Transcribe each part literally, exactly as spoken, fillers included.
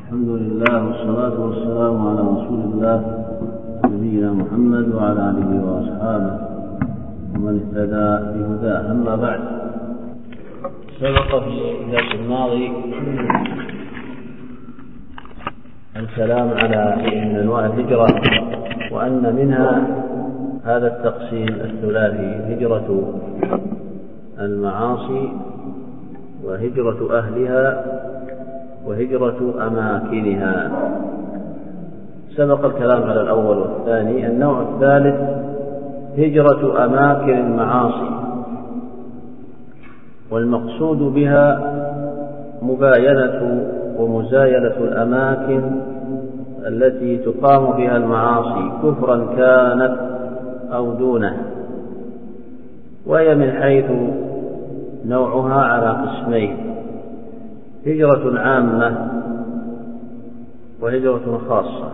الحمد لله والصلاة والسلام على رسول الله نبينا محمد وعلى آله وأصحابه ومن اهتدى بهداه. أما بعد، سبق في الدرس الماضي الكلام على من أنواع الهجرة، وأن منها هذا التقسيم الثلاثي: هجرة المعاصي، وهجرة أهلها، وهجرة أماكنها. سبق الكلام على الأول والثاني. النوع الثالث هجرة أماكن المعاصي، والمقصود بها مباينة ومزايلة الأماكن التي تقام بها المعاصي كفرا كانت أو دونه، وهي من حيث نوعها على قسمين: هجرة عامة وهجرة خاصة.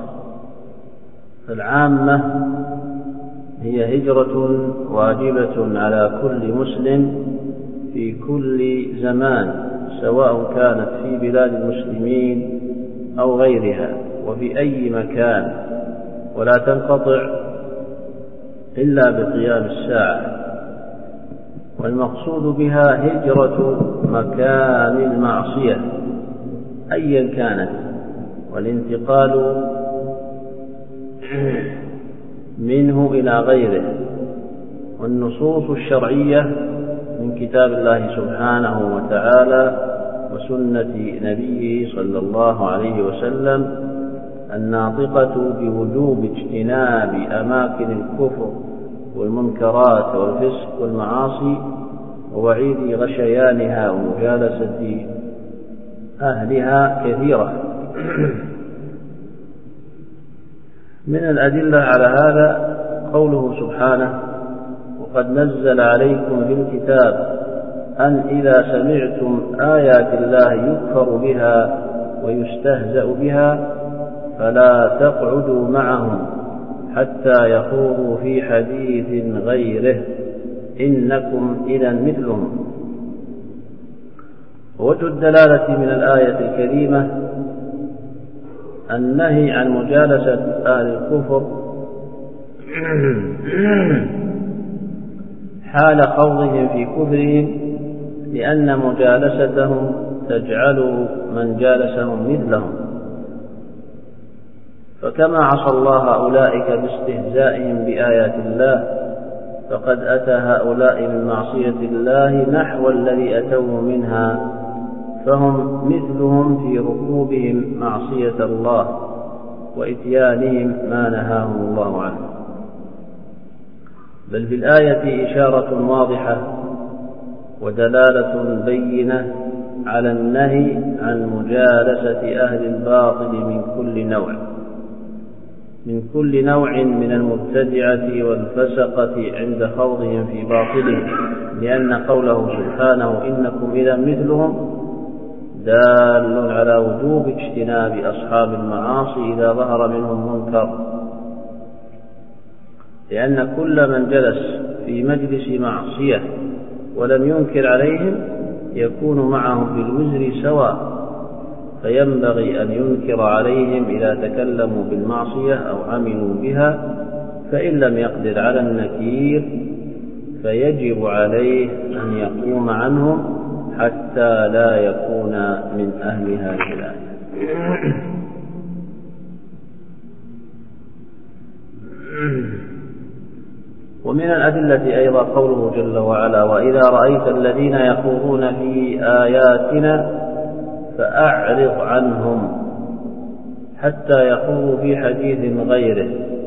العامة هي هجرة واجبة على كل مسلم في كل زمان، سواء كانت في بلاد المسلمين أو غيرها وفي أي مكان، ولا تنقطع إلا بقيام الساعة. والمقصود بها هجرة مكان المعصية أيا كانت، والانتقال منه إلى غيره. والنصوص الشرعية من كتاب الله سبحانه وتعالى وسنة نبيه صلى الله عليه وسلم الناطقة بوجوب اجتناب أماكن الكفر والمنكرات والفسق والمعاصي، ووعيد غشيانها ومجالسة أهلها كثيرة. من الأدلة على هذا قوله سبحانه: وقد نزل عليكم في الكتاب أن إذا سمعتم آيات الله يكفر بها ويستهزأ بها فلا تقعدوا معهم حتى يخوضوا في حديث غيره إنكم إذا مثلهم. ووجه الدلالة من الآية الكريمة النهي عن مجالسة أهل الكفر حال خوضهم في كفرهم، لأن مجالستهم تجعل من جالسهم مثلهم. فكما عصى الله أولئك باستهزائهم بآيات الله، فقد أتى هؤلاء من معصية الله نحو الذي أتوه منها، فهم مثلهم في ركوبهم معصية الله وإتيانهم ما نهاهم الله عنه. بل في الآية إشارة واضحة ودلالة بينة على النهي عن مجالسة أهل الباطل من كل نوع من كل نوع من المبتدعة والفسقة عند خوضهم في باطلهم، لأن قوله سبحانه إنكم إذا مثلهم دال على وجوب اجتناب أصحاب المعاصي إذا ظهر منهم منكر، لأن كل من جلس في مجلس معصية ولم ينكر عليهم يكون معهم في الوزر سواء، فينبغي أن ينكر عليهم إذا تكلموا بالمعصية أو عملوا بها، فإن لم يقدر على النكير فيجب عليه أن يقوم عنهم حتى لا يكون من أهل هذه الآية. ومن الأدلة أيضا قوله جل وعلا: وإذا رأيت الذين يخوضون في آياتنا فأعرض عنهم حتى يخوضوا في حديث غيره،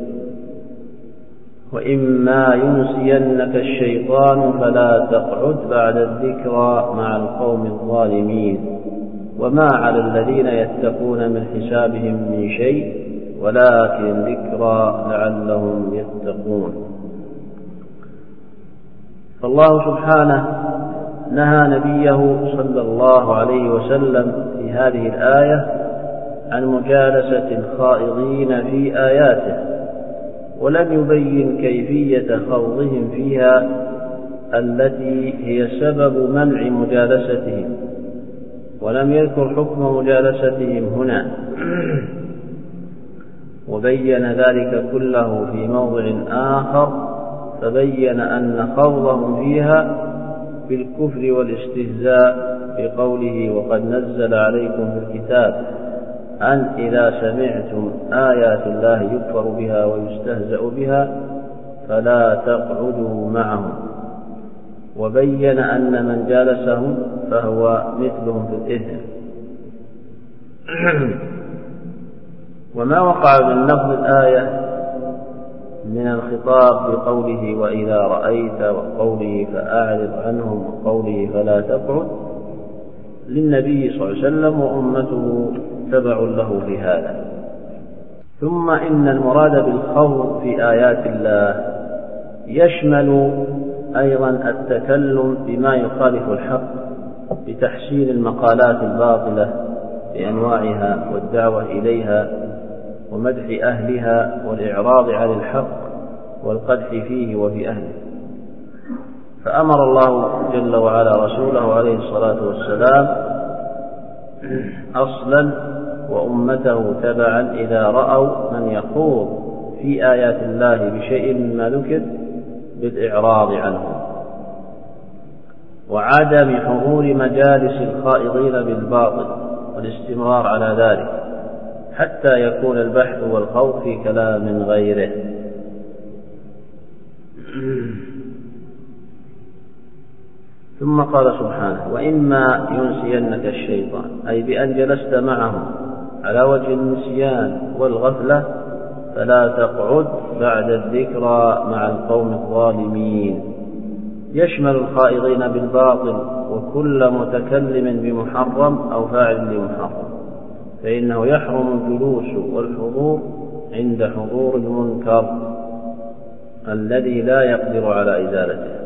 وإما ينسينك الشيطان فلا تقعد بعد الذكرى مع القوم الظالمين، وما على الذين يتقون من حسابهم من شيء ولكن ذكرى لعلهم يتقون. فالله سبحانه نهى نبيه صلى الله عليه وسلم في هذه الآية عن مجالسة الخائضين في آياته، ولم يبين كيفية خوضهم فيها التي هي سبب منع مجالستهم، ولم يذكر حكم مجالستهم هنا، وبين ذلك كله في موضع آخر، فبين أن خوضهم فيها بالكفر والاستهزاء بقوله: وقد نزل عليكم في الكتاب أن إذا سمعتم آيات الله يكفر بها ويستهزأ بها فلا تقعدوا معهم. وبين أن من جالسهم فهو مثلهم في الإثم. وما وقع من لفظ الآية من الخطاب بقوله: وإذا رأيت، وقوله: فأعرض عنهم، وقوله: فلا تقعد، للنبي صلى الله عليه وسلم وأمته تبع له في هذا. ثم إن المراد بالخوض في آيات الله يشمل أيضا التكلم بما يخالف الحق بتحسين المقالات الباطلة بأنواعها والدعوة إليها ومدح أهلها والإعراض عن الحق والقدح فيه وفي أهله. فأمر الله جل وعلا رسوله عليه الصلاة والسلام أصلا وأمته تبعا إذا رأوا من يخوض في آيات الله بشيء مما ذكر بالإعراض عنه وعدم حضور مجالس الخائضين بالباطل والاستمرار على ذلك حتى يكون البحث والخوض في كلام غيره. ثم قال سبحانه: وإما ينسينك الشيطان، أي بأن جلست معهم على وجه النسيان والغفلة، فلا تقعد بعد الذكرى مع القوم الظالمين. يشمل الخائضين بالباطل وكل متكلم بمحرم أو فاعل لمحرم، فإنه يحرم الجلوس والحضور عند حضور المنكر الذي لا يقدر على إزالته.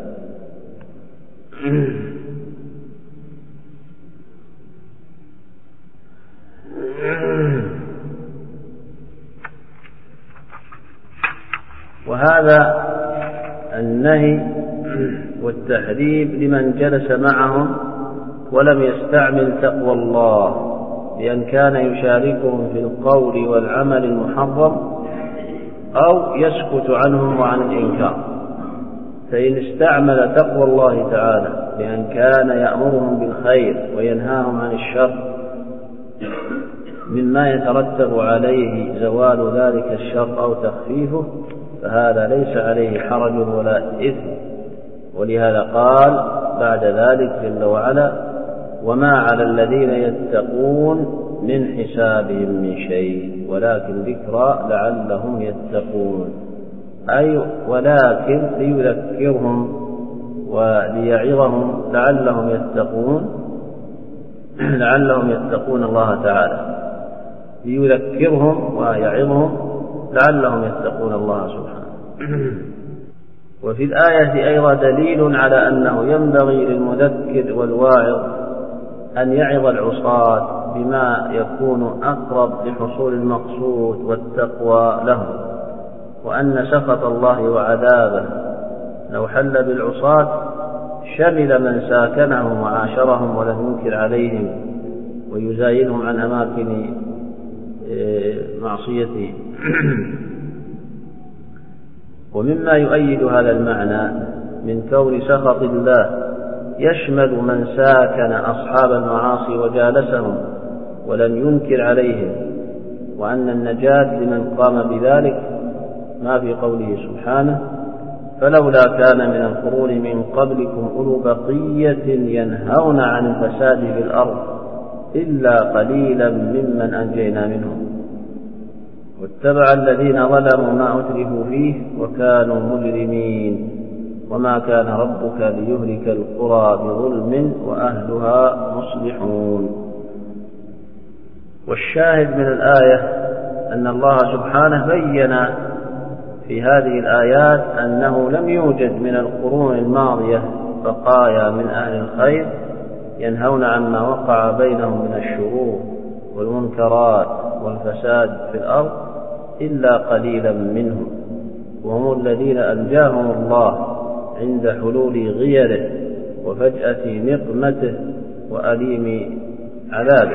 وهذا النهي والتحريم لمن جلس معهم ولم يستعمل تقوى الله، بأن كان يشاركهم في القول والعمل المحرم أو يسكت عنهم وعن الإنكار. فإن استعمل تقوى الله تعالى بأن كان يأمرهم بالخير وينهاهم عن الشر مما يترتب عليه زوال ذلك الشر أو تخفيفه، فهذا ليس عليه حرج ولا إثم. ولهذا قال بعد ذلك جل وعلا: وما على الذين يتقون من حسابهم من شيء ولكن ذكرى لعلهم يتقون، أي ولكن ليذكرهم وليعظهم لعلهم يتقون لعلهم يتقون الله تعالى، ليذكرهم ويعظهم لعلهم يتقون الله سبحانه. وفي الآية أيضا دليل على أنه ينبغي للمذكر والواعظ أن يعظ العصاة بما يكون أقرب لحصول المقصود والتقوى لهم، وأن سخط الله وعذابه لو حل بالعصاة شمل من ساكنهم وعاشرهم ولم ينكر عليهم ويزايلهم عن أماكن معصيته. ومما يؤيد هذا المعنى من كون سخط الله يشمل من ساكن أصحاب المعاصي وجالسهم ولم ينكر عليهم، وأن النجاة لمن قام بذلك ما في قوله سبحانه: فلولا كان من القرون من قبلكم أولو بقية ينهون عن الفساد في الأرض إلا قليلا ممن أنجينا منهم واتبع الذين ظلموا ما أترفوا فيه وكانوا مجرمين وما كان ربك ليهلك القرى بظلم وأهلها مصلحون. والشاهد من الآية أن الله سبحانه بين في هذه الآيات أنه لم يوجد من القرون الماضية بقايا من أهل الخير ينهون عما وقع بينهم من الشرور والمنكرات والفساد في الأرض إلا قليلا منهم، وهم الذين أنجاهم الله عند حلول غيره وفجأة نقمته وأليم عذابه.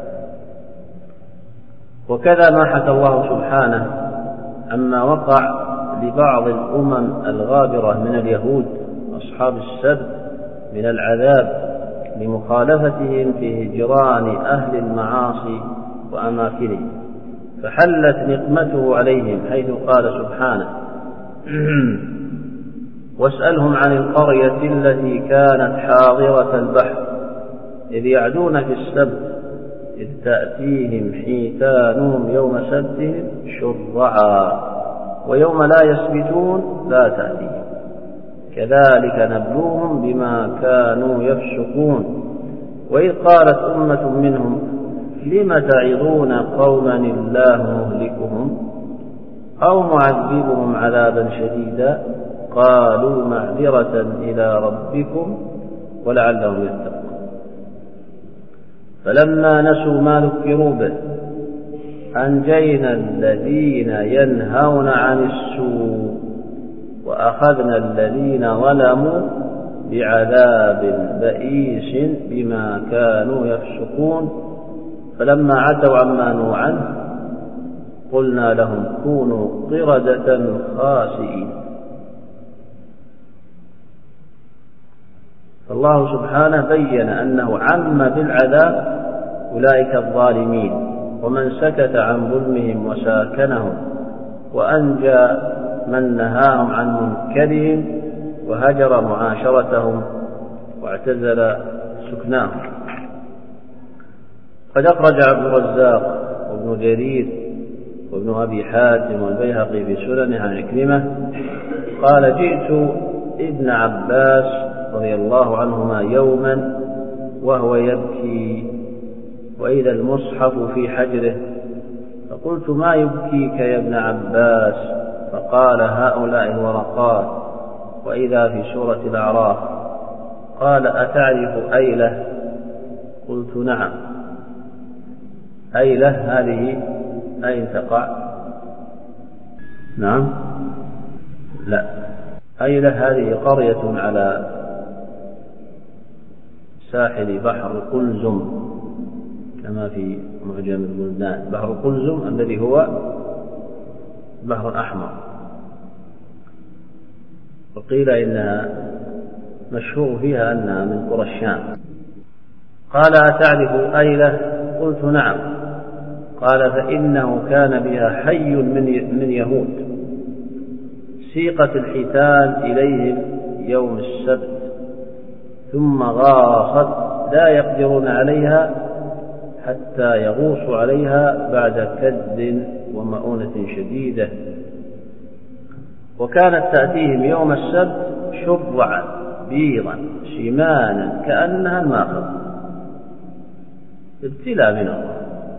وكذا ما حكى الله سبحانه عما وقع لبعض الأمم الغابرة من اليهود أصحاب السبت من العذاب لمخالفتهم في هجران أهل المعاصي وأماكنهم، فحلت نقمته عليهم حيث قال سبحانه: واسألهم عن القرية التي كانت حاضرة البحر إذ يعدون في السبت إذ تأتيهم حيتانهم يوم سبتهم شرعا ويوم لا يسبتون لا تأتيهم كذلك نبلوهم بما كانوا يفسقون. وإذ قالت أمة منهم لم تعظون قوما الله مهلكهم أو معذبهم عذابا شديدا قالوا معذرة إلى ربكم ولعلهم يتقون. فلما نسوا ما ذكروا به أنجينا الذين ينهون عن السوء وأخذنا الذين ظلموا بعذاب بئيس بما كانوا يفسقون. فلما عتوا عما نهوا عنه قلنا لهم كونوا قردة خاسئين. فالله سبحانه بين أنه عم بالعذاب أولئك الظالمين ومن سكت عن ظلمهم وساكنهم، وأنجى من نهاهم عن منكرهم وهجر معاشرتهم واعتزل سكناهم. قد أخرج عبد الرزاق وابن جرير وابن أبي حاتم والبيهقي في سننه عن عكرمة قال: جئت ابن عباس رضي الله عنهما يوما وهو يبكي وإذا المصحف في حجره، فقلت: ما يبكيك يا ابن عباس؟ فقال: هؤلاء الورقات وإذا في سورة الأعراف. قال: أتعرف أيلة؟ قلت: نعم. أيلة هذه أين تقع؟ نعم، لا، أيلة هذه قرية على ساحل بحر قلزم كما في معجم البلدان. بحر قلزم الذي هو بحر أحمر، وقيل إنها مشهور فيها أنها من قرى الشام. قال: أتعرف أيلة؟ قلت: نعم. قال: فإنه كان بها حي من يهود سيقت الحيتان إليهم يوم السبت ثم غاصت لا يقدرون عليها حتى يغوصوا عليها بعد كد ومؤونة شديدة، وكانت تأتيهم يوم السبت شرعا بيضا شمانا كأنها الماخذ، ابتلاء من الله،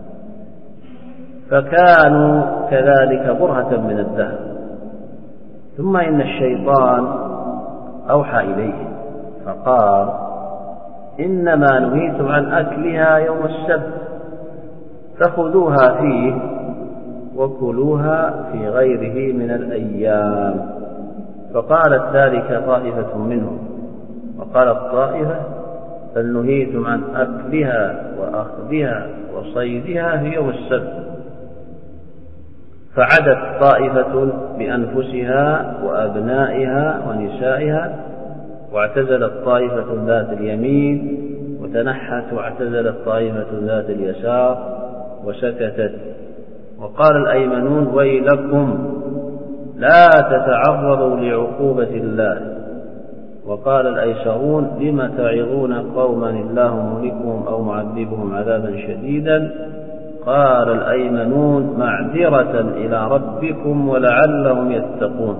فكانوا كذلك برهة من الدهر. ثم إن الشيطان أوحى إليه فقال: إنما نهيتم عن أكلها يوم السبت فخذوها فيه وكلوها في غيره من الأيام. فقالت ذلك طائفة منهم، وقالت طائفة: بل نهيتم عن أكلها وأخذها وصيدها في يوم السبت. فعدت طائفة بأنفسها وأبنائها ونسائها، واعتزلت طائفة ذات اليمين وتنحت، واعتزلت طائفة ذات اليسار وسكتت. وقال الأيمنون: ويلكم لا تتعرضوا لعقوبة الله. وقال الأيسرون: لم تعظون قوما الله مهلكهم أو معذبهم عذابا شديدا. قال الأيمنون: معذرة إلى ربكم ولعلهم يتقون.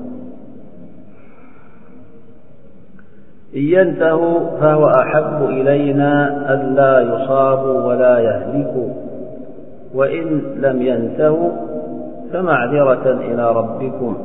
إن ينتهوا فهو أحب إلينا ألا يصابوا ولا يهلكوا، وإن لم ينتهوا فمعذرة إلى ربكم.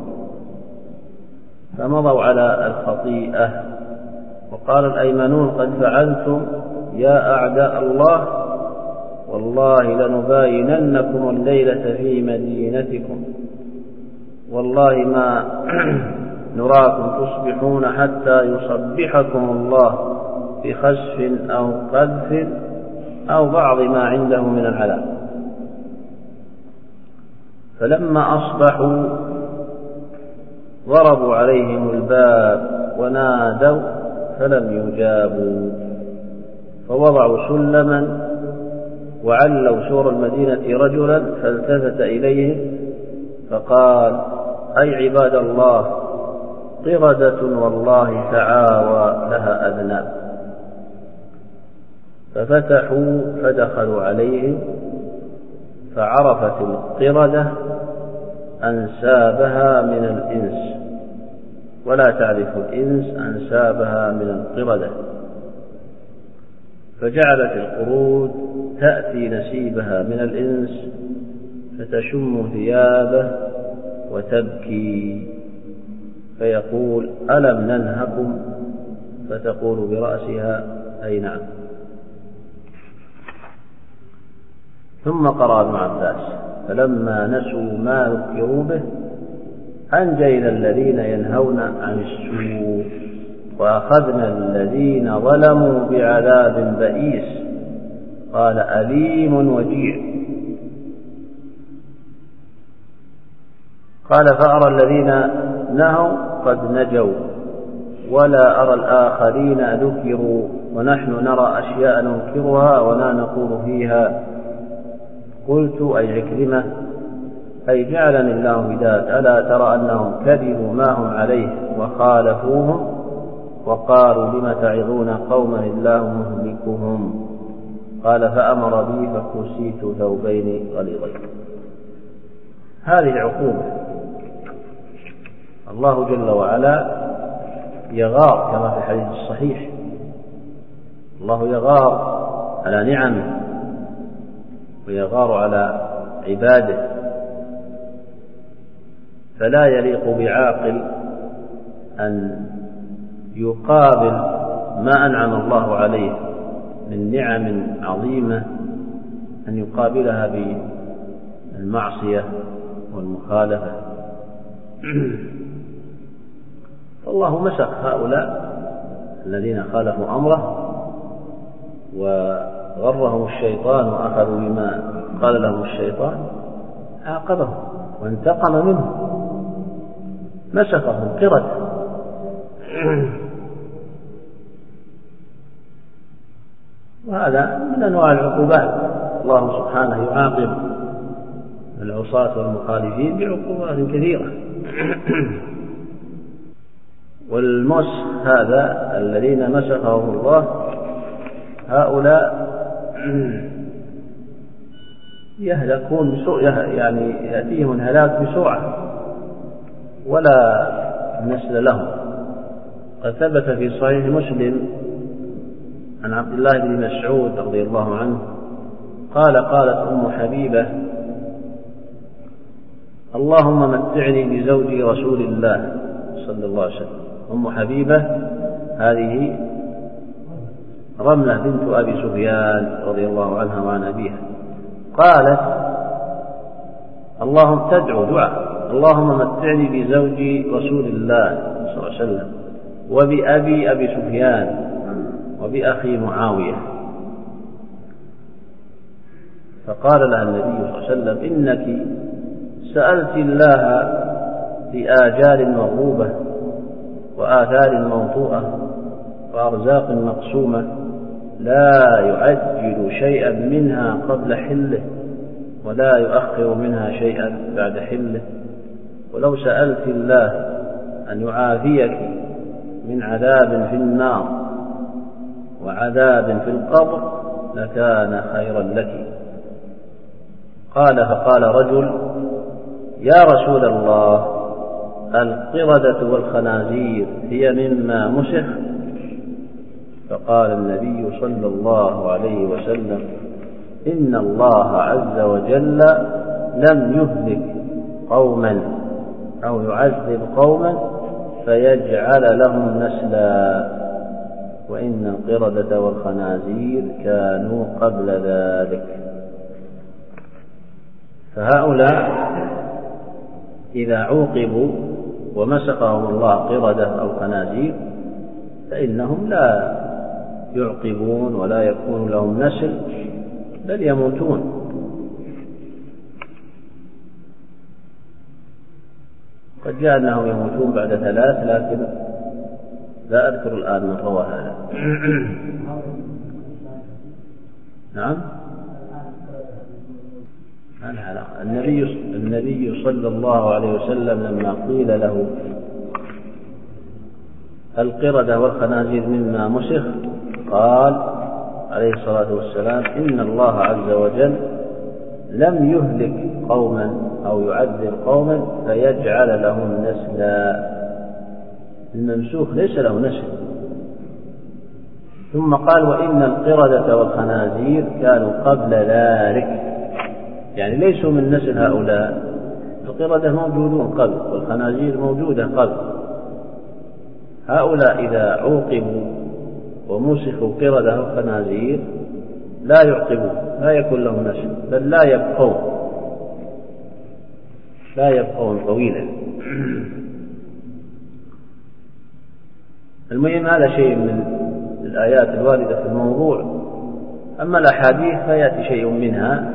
فمضوا على الخطيئة. وقال الأيمنون: قد فعلتم يا أعداء الله، والله لنبايننكم الليلة في مدينتكم، والله ما نراكم تصبحون حتى يصبحكم الله بخسف أو قذف أو بعض ما عنده من العذاب. فلما أصبحوا ضربوا عليهم الباب ونادوا فلم يجابوا، فوضعوا سلما وعلوا سور المدينة رجلا فالتفت إليهم فقال: أي عباد الله، قردة والله تعاوى لها أذناب. ففتحوا فدخلوا عليهم فعرفت القردة أنسابها من الإنس، ولا تعرف الإنس أنسابها من القردة، فجعلت القرود تأتي نسيبها من الإنس فتشم ثيابه وتبكي، فيقول: ألم ننهكم؟ فتقول برأسها: أي نعم. ثم قرأ ابن عباس: فلما نسوا ما ذكروا به أنجينا الذين ينهون عن السوء وأخذنا الذين ظلموا بعذاب بئيس. قال: أليم وجيع. قال: فأرى الذين نهوا قد نجوا ولا أرى الآخرين ذكروا، ونحن نرى أشياء ننكرها ولا نقول فيها. قلت: أي عكرمة، أي جعلني الله هداة، ألا ترى أنهم كذبوا ما هم عليه وخالفوهم وقالوا: لم تعظون قوما الله مهلكهم؟ قال: فأمر بي فكسيت ثوبين غليظين. هذه عقوبة. الله جل وعلا يغار كما في الحديث الصحيح، الله يغار على نعمه ويغار على عباده، فلا يليق بعاقل أن يقابل ما أنعم الله عليه من نعم عظيمة أن يقابلها بالمعصية والمخالفة. فالله مسخ هؤلاء الذين خالفوا أمره وغرهم الشيطان وأخذوا بما قال لهم الشيطان، عاقبهم وانتقم منهم، مسخهم قردة. وهذا من أنواع العقوبات. الله سبحانه يعاقب العصاة والمخالفين بعقوبات كثيرة. والمسخ هذا الذين مسخهم الله هؤلاء يهلكون بسوء، يعني يأتيهم الهلاك بسرعة ولا نسل لهم. قد ثبت في صحيح مسلم عن عبد الله بن مسعود رضي الله عنه قال: قالت أم حبيبة: اللهم متعني بزوجي رسول الله صلى الله عليه وسلم. أم حبيبة هذه رملة بنت أبي سفيان رضي الله عنها وعن أبيها. قالت: اللهم تدعو دعاء: اللهم متعني بزوجي رسول الله صلى الله عليه وسلم وبأبي أبي سفيان وبأخي معاوية. فقال لها النبي صلى الله عليه وسلم: إنك سألت الله بآجال مرغوبة وآثار موطوءة وأرزاق مقسومة لا يعجل شيئا منها قبل حله ولا يؤخر منها شيئا بعد حله، ولو سألت الله أن يعافيك من عذاب في النار وعذاب في القبر لكان خيرا لك. قال: فقال رجل: يا رسول الله، القردة والخنازير هي مما مسخ؟ فقال النبي صلى الله عليه وسلم: إن الله عز وجل لم يهلك قوما أو يعذب قوما فيجعل لهم نسلا، وإن القردة والخنازير كانوا قبل ذلك. فهؤلاء إذا عوقبوا ومسخهم الله قردة أو خنازير فإنهم لا يعقبون ولا يكون لهم نسل بل يموتون. قد جاء أنهم يموتون بعد ثلاث، لكن لا أذكر الآن من روى هذا. نعم. النبي النبي صلى الله عليه وسلم لما قيل له القردة والخنازير مما مسخ قال عليه الصلاة والسلام: إن الله عز وجل لم يهلك قوما أو يعذب قوما فيجعل لهم نسلا. الممسوخ ليس له نسل. ثم قال: وإن القردة والخنازير كانوا قبل ذلك، يعني ليسوا من نسل هؤلاء. القردة موجودون قبل، والخنازير موجودة قبل. هؤلاء إذا عوقبوا ومسخوا قردة وخنازير لا يعقبون، لا يكون لهم نسل، بل لا يبقون لا يبقون طويلا. المهم هذا شيء من الآيات الواردة في الموضوع. أما الأحاديث فيأتي شيء منها.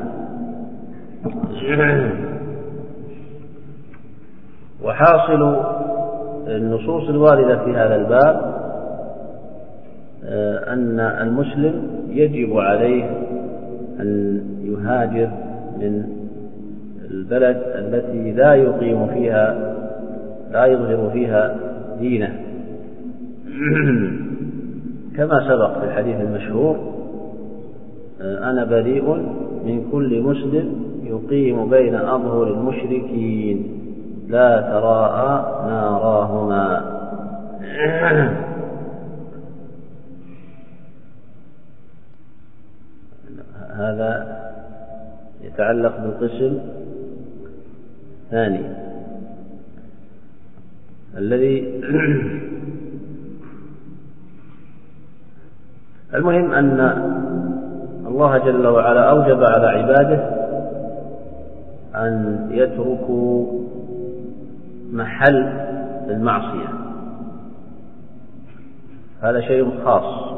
وحاصل النصوص الواردة في هذا الباب أن المسلم يجب عليه أن يهاجر من البلد التي لا يقيم فيها لا يظهر فيها دينه، كما سبق في الحديث المشهور: أنا بريء من كل مسلم يقيم بين أظهر المشركين لا تراءى ناراهما. هذا يتعلق بالقسم الثاني الذي المهم أن الله جل وعلا أوجب على عباده أن يتركوا محل المعصية. هذا شيء خاص.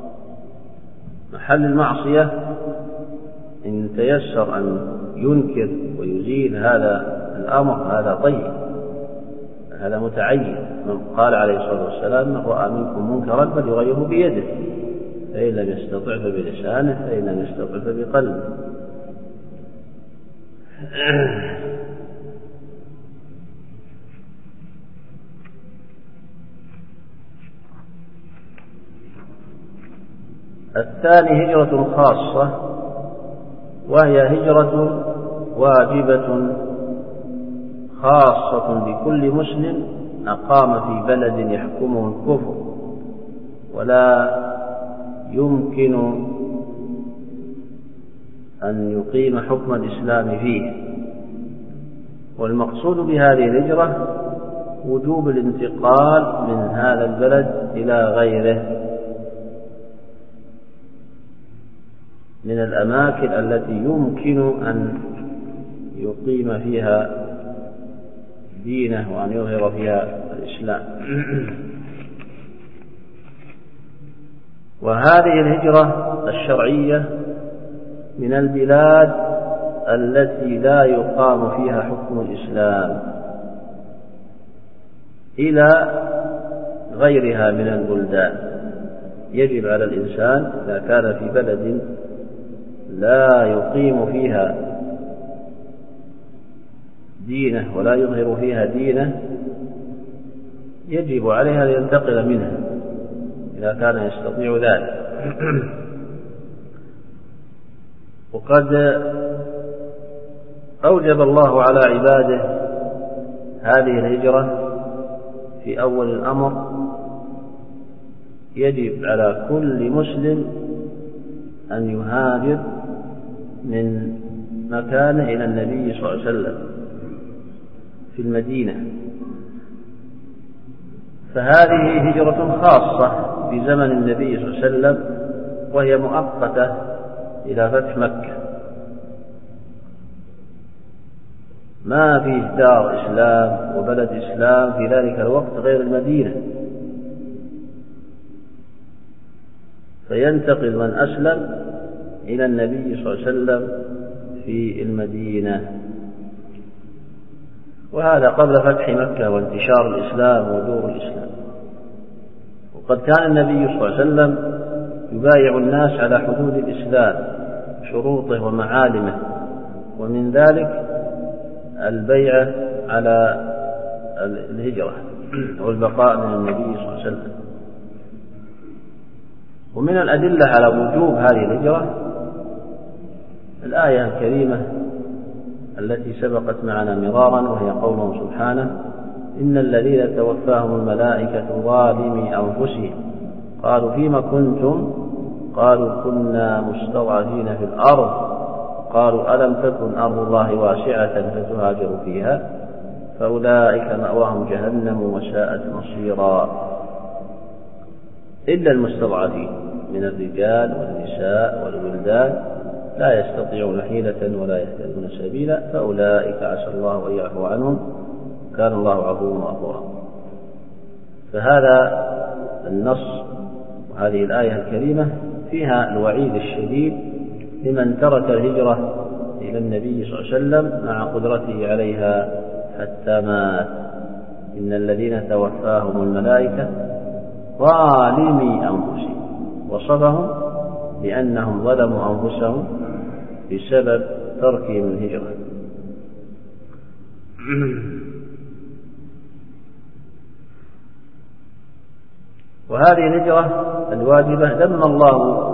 محل المعصية إن تيسر أن ينكر ويزيل هذا الأمر هذا طيب، هذا متعين. من قال عليه الصلاة والسلام: من رأى منكم منكرا فليغيره بيده، فإن لم يستطع فبلسانه، فإن لم يستطع فبقلبه. الثاني هجرة خاصة، وهي هجرة واجبة خاصة بكل مسلم أقام في بلد يحكمه الكفر ولا يمكن أن يقيم حكم الإسلام فيه. والمقصود بهذه الهجرة وجوب الانتقال من هذا البلد إلى غيره من الأماكن التي يمكن أن يقيم فيها دينه وأن يظهر فيها الإسلام. وهذه الهجرة الشرعية من البلاد التي لا يقام فيها حكم الإسلام إلى غيرها من البلدان. يجب على الإنسان إذا كان في بلد لا يقيم فيها دينه ولا يظهر فيها دينه، يجب عليه أن ينتقل منها إذا كان يستطيع ذلك. وقد أوجب الله على عباده هذه الهجرة في أول الأمر. يجب على كل مسلم أن يهاجر من مكانه إلى النبي صلى الله عليه وسلم في المدينة. فهذه هجرة خاصة في زمن النبي صلى الله عليه وسلم، وهي مؤقتة إلى فتح مكة. ما فيه دار إسلام وبلد إسلام في ذلك الوقت غير المدينة، فينتقل من أسلم إلى النبي صلى الله عليه وسلم في المدينة، وهذا قبل فتح مكة وانتشار الإسلام ودور الإسلام. وقد كان النبي صلى الله عليه وسلم يبايع الناس على حدود الإسلام شروطه ومعالمه، ومن ذلك البيعة على الهجرة والبقاء من النبي صلى الله عليه وسلم. ومن الأدلة على وجوب هذه الهجرة الآية الكريمة التي سبقت معنا مرارا، وهي قوله سبحانه: إن الذين توفاهم الملائكة ظالمي أنفسهم قالوا فيما كنتم؟ قالوا كنا مستضعفين في الأرض قالوا ألم تكن أرض الله واسعة فتهاجروا فيها فأولئك مأواهم جهنم وساءت مصيرا، إلا المستضعفين من الرجال والنساء والولدان لا يستطيعون حيلة ولا يهتدون سبيلا فأولئك عسى الله أن يعفو عنهم كان الله عفوا غفورا. فهذا النص وهذه الآية الكريمة فيها الوعيد الشديد لمن ترك الهجرة إلى النبي صلى الله عليه وسلم مع قدرته عليها حتى مات. إن الذين توفاهم الملائكة ظالمي أنفسهم، وصفهم بأنهم ظلموا أنفسهم بسبب تركهم الهجرة. وهذه الهجرة الواجبة ذم الله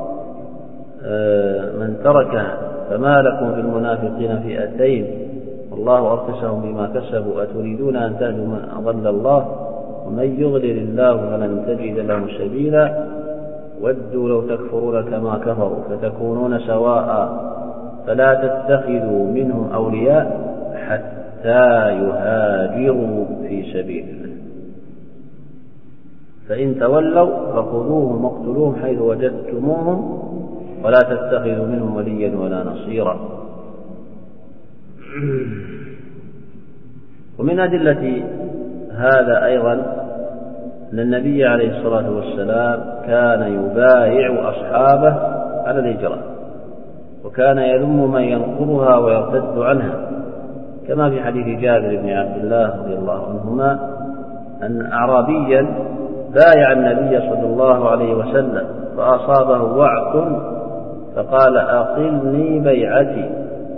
من تركها، فما لكم في المنافقين فئتين والله أركسهم بما كسبوا أتريدون أن تهدوا من أضل الله ومن يضلل الله فلن تجد له سبيلا ودوا لو تكفرون كما كفروا فتكونون سواء فلا تتخذوا منهم أولياء حتى يهاجروا في سبيل الله فإن تولوا فخذوهم واقتلوهم حيث وجدتموهم ولا تتخذوا منهم وليا ولا نصيرا. ومن أدلة هذا أيضا أن النبي عليه الصلاة والسلام كان يبايع أصحابه على الهجرة، وكان يذم من ينقضها ويرتد عنها، كما في حديث جابر بن عبد الله رضي الله عنهما أن أعرابيا بايع النبي صلى الله عليه وسلم فأصابه وعك فقال أقلني بيعتي،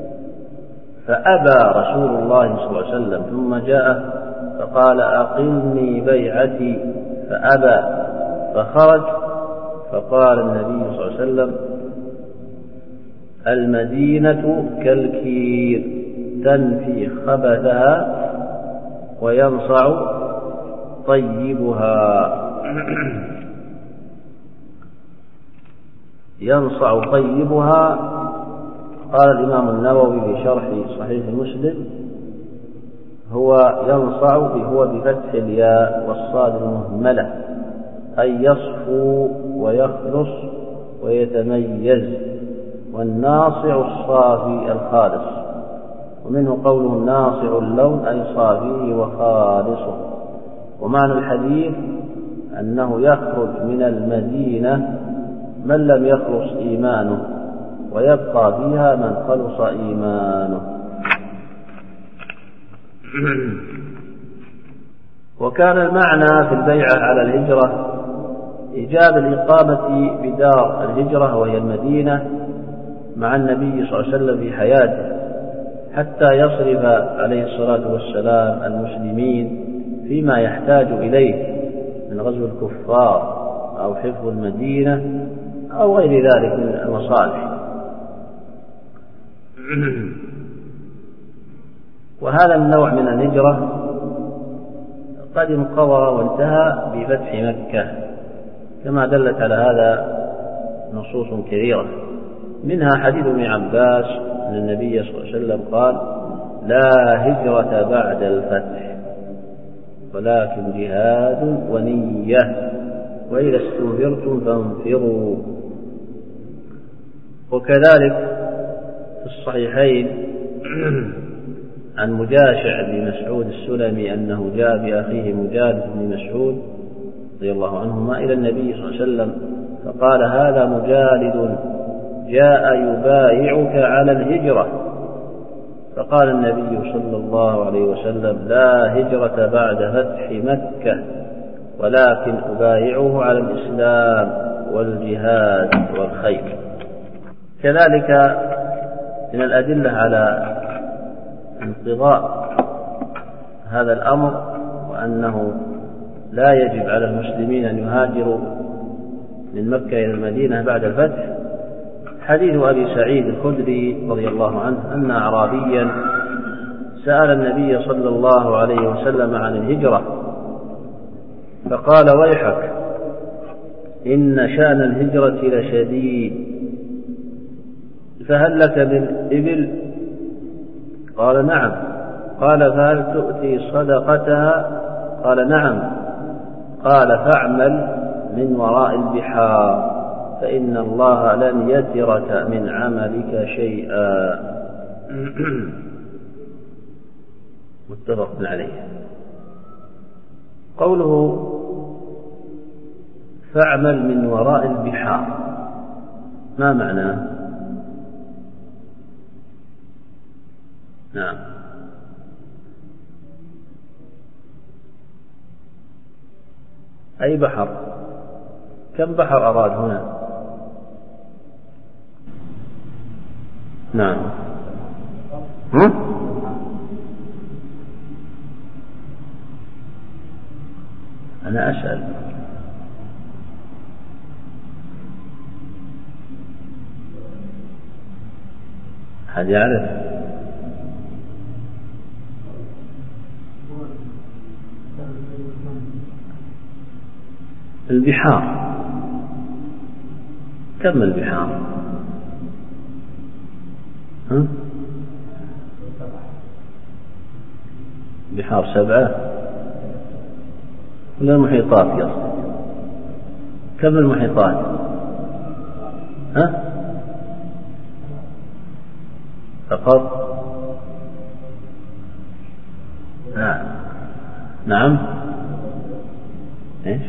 فأبى رسول الله صلى الله عليه وسلم، ثم جاء فقال أقلني بيعتي فأبى، فخرج فقال النبي صلى الله عليه وسلم المدينة كالكير تنفي خبثها وينصع طيبها ينصع طيبها. قال الإمام النووي في شرح صحيح مسلم هو ينصع هو بفتح الياء والصاد المهملة، أي يصفو ويخلص ويتميز، والناصع الصافي الخالص، ومنه قوله الناصع اللون أي صافيه وخالصه. ومعنى الحديث أنه يخرج من المدينة من لم يخلص إيمانه ويبقى فيها من خلص إيمانه. وكان المعنى في البيعة على الهجرة إيجاب الإقامة بدار الهجرة وهي المدينة مع النبي صلى الله عليه وسلم في حياته حتى يصرف عليه الصلاة والسلام المسلمين فيما يحتاج إليه من غزو الكفار أو حفظ المدينة أو غير ذلك من المصالح. وهذا النوع من الهجرة قد انقضى وانتهى بفتح مكة، كما دلت على هذا نصوص كثيرة، منها حديث ابن عباس أن النبي صلى الله عليه وسلم قال لا هجرة بعد الفتح ولكن جهاد ونية وإذا استنفرتم فانفروا. وكذلك في الصحيحين عن مجاشع بن مسعود السلمي أنه جاء بأخيه مجالد بن مسعود رضي الله عنهما إلى النبي صلى الله عليه وسلم فقال هذا مجالد جاء يبايعك على الهجرة، فقال النبي صلى الله عليه وسلم: لا هجرة بعد فتح مكة، ولكن أبايعه على الإسلام والجهاد والخير. كذلك من الأدلة على انقضاء هذا الأمر وأنه لا يجب على المسلمين أن يهاجروا من مكة إلى المدينة بعد الفتح حديث أبي سعيد الخدري رضي الله عنه أن أعرابيا سأل النبي صلى الله عليه وسلم عن الهجرة، فقال: ويحك، إن شأن الهجرة لشديد، فهل لك من إبل؟ قال: نعم. قال: فهل تؤتي صدقتها؟ قال: نعم. قال: فاعمل من وراء البحار، فإن الله لن يترك من عملك شيئا. متفق عليه. قوله فاعمل من وراء البحار ما معناه؟ نعم، أي بحر؟ كم بحر أراد هنا؟ نعم. هم؟ أنا أسأل. أحد يعرف؟ البحار كم البحار؟ ها؟ بحار سبعة ولا المحيطات يصل؟ كم المحيطات؟ ها؟ فقط؟ نعم. نعم. ايش؟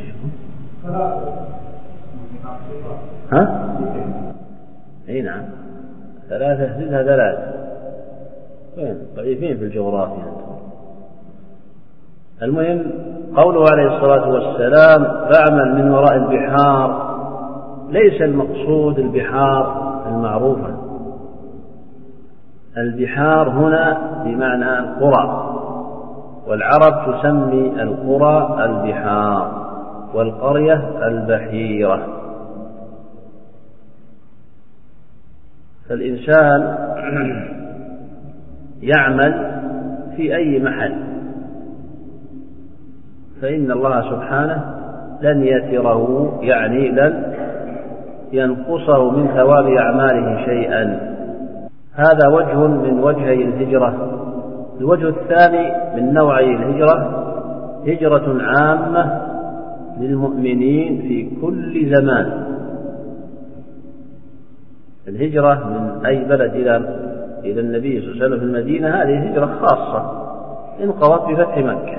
ها؟ اي نعم، ثلاثة زدها ثلاثة. وين ضعيفين في الجغرافيا. المهم قوله عليه الصلاة والسلام فاعمل من وراء البحار، ليس المقصود البحار المعروفة. البحار هنا بمعنى القرى، والعرب تسمي القرى البحار والقرية البحيرة. فالإنسان يعمل في أي محل، فإن الله سبحانه لن يتره، يعني لن ينقصه من ثواب أعماله شيئا. هذا وجه من وجهي الهجرة. الوجه الثاني من نوعي الهجرة هجرة عامة للمؤمنين في كل زمان. الهجرة من أي بلد إلى إلى النبي صلى الله عليه وسلم في المدينة هذه هجرة خاصة انقضت بفتح مكة.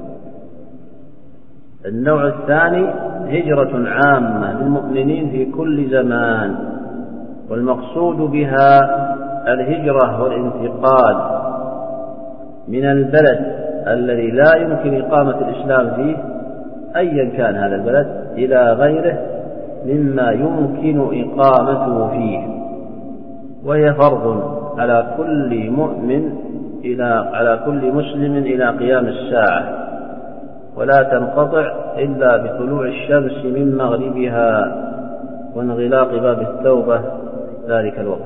النوع الثاني هجرة عامة للمؤمنين في كل زمان، والمقصود بها الهجرة والانتقال من البلد الذي لا يمكن إقامة الإسلام فيه أيا كان هذا البلد إلى غيره مما يمكن إقامته فيه، وهي فرض على كل مؤمن إلى على كل مسلم إلى قيام الساعة، ولا تنقطع إلا بطلوع الشمس من مغربها وانغلاق باب التوبة ذلك الوقت.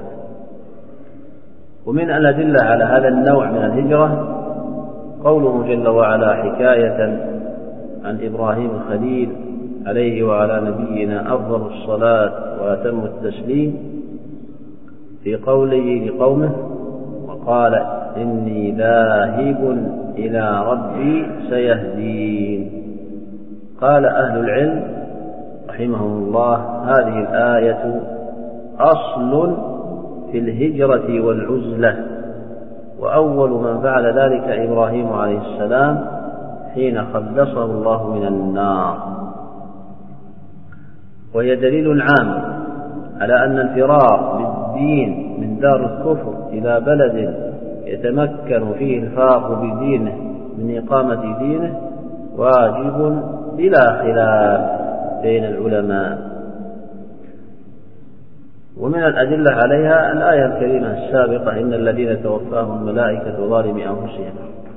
ومن الأدلة على هذا النوع من الهجرة قوله جل وعلا حكاية عن إبراهيم الخليل عليه وعلى نبينا أفضل الصلاة وأتم التسليم في قوله لقومه وقال إني ذاهب إلى ربي سيهدين. قال أهل العلم رحمهم الله هذه الآية أصل في الهجرة والعزلة، وأول من فعل ذلك إبراهيم عليه السلام حين خلصه الله من النار. وهي دليل عام على أن الفرار الدين من دار الكفر إلى بلد يتمكن فيه الفاق بدينه من إقامة دينه واجب بلا خلاف بين العلماء. ومن الأدلة عليها الآية الكريمة السابقة: إن الذين توفاهم الملائكة ظالمي أنفسهم.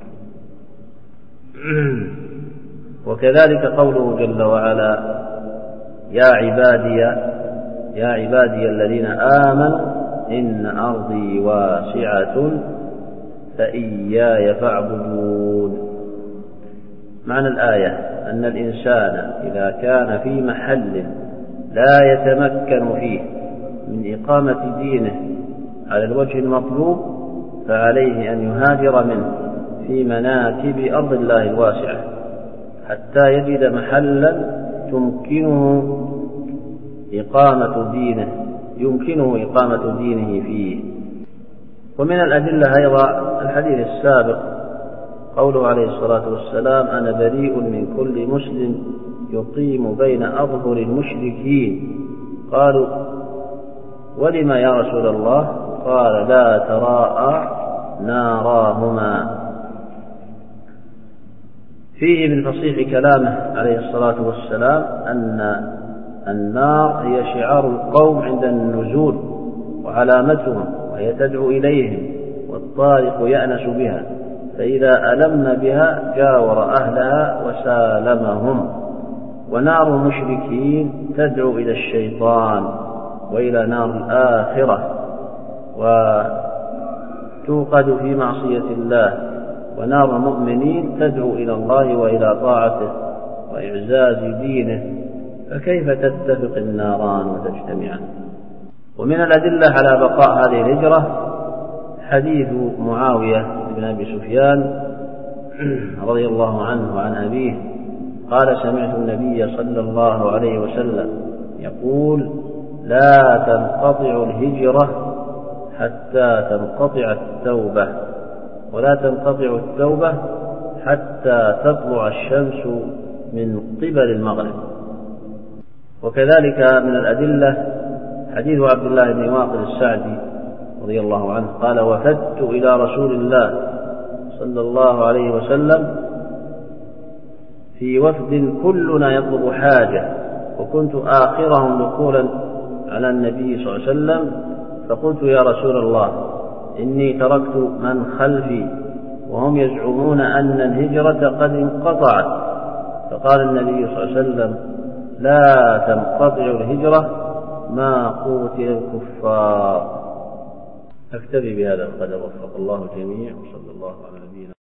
وكذلك قوله جل وعلا: يا عبادي يا عبادي الذين آمنوا إن أرضي واسعة فإياي فاعبدون. معنى الآية أن الإنسان إذا كان في محل لا يتمكن فيه من إقامة دينه على الوجه المطلوب فعليه أن يهاجر منه في مناكب أرض الله الواسعة حتى يجد محلا تمكنه إقامة دينه يمكنه إقامة دينه فيه. ومن الأدلة أيضا الحديث السابق قوله عليه الصلاة والسلام: أنا بريء من كل مسلم يقيم بين أظهر المشركين. قالوا: ولما يا رسول الله؟ قال: لا تراءى ناراهما. فيه من فصيح كلامه عليه الصلاة والسلام أن النار هي شعار القوم عند النزول وعلامتهم، وهي تدعو إليهم، والطارق يأنس بها، فإذا ألم بها جاور أهلها وسالمهم. ونار المشركين تدعو إلى الشيطان وإلى نار الآخرة وتوقد في معصية الله. ونار المؤمنين تدعو إلى الله وإلى طاعته وإعزاز دينه، فكيف تتفق الناران وتجتمعان؟ ومن الأدلة على بقاء هذه الهجرة حديث معاوية بن أبي سفيان رضي الله عنه وعن أبيه قال: سمعت النبي صلى الله عليه وسلم يقول: لا تنقطع الهجرة حتى تنقطع التوبة، ولا تنقطع التوبة حتى تطلع الشمس من قبل المغرب. وكذلك من الأدلة حديث عبد الله بن واقد السعدي رضي الله عنه قال: وفدت إلى رسول الله صلى الله عليه وسلم في وفد كلنا يطلب حاجة، وكنت آخرهم دخولا على النبي صلى الله عليه وسلم، فقلت: يا رسول الله، إني تركت من خلفي وهم يزعمون أن الهجرة قد انقطعت. فقال النبي صلى الله عليه وسلم: لا تنقطع الهجرة ما قوتل الكفار. أكتفي بهذا القدر، وفق الله الجميع، وصلى الله على نبينا